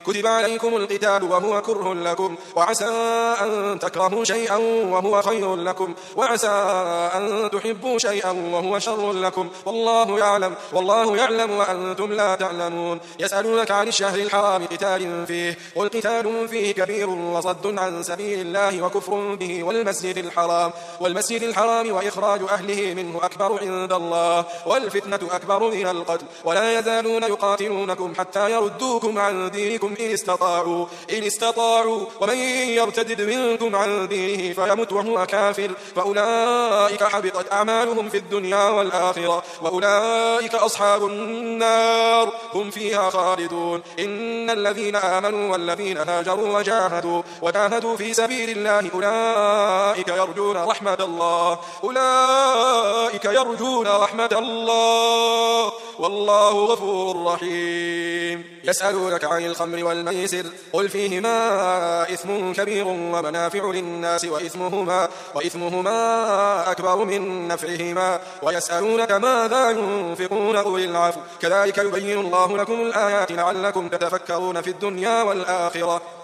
كتب عليكم القتال وهو كره لكم، وعسى أن تكرهوا شيئا وهو خير لكم، وعسى أن تحبوا شيئا وهو شر لكم، والله يعلم وأنتم لا تعلمون. يسألونك عن الشهر الحرام قتال فيه، قل قتال فيه كبير وصد عن سبيل الله وكفر به والمسجد الحرام وإخراج أهله منه أكبر عند الله، والفتنة أكبر من القتل، ولا يزالون يقاتلونكم حتى يردوكم عن دينكم إن استطاعوا ومن يرتد منكم عن دينه فيمت وهو كافر فأولئك حبطت أعمالهم في الدنيا والآخرة، وأولئك أصحاب النار هم فيها خالدون. إن الذين آمنوا والذين هاجروا وجاهدوا في سبيل الله أولئك يرجون رحمة الله والله غفور رحيم. يسألونك عن الخمر والميسر، قل فيهما إثم كبير ومنافع للناس وإثمهما أكبر من نفعهما، ويسألونك ماذا ينفقون قل العفو، كذلك يبين الله لكم الآيات لعلكم تتفكرون في الدنيا والآخرة.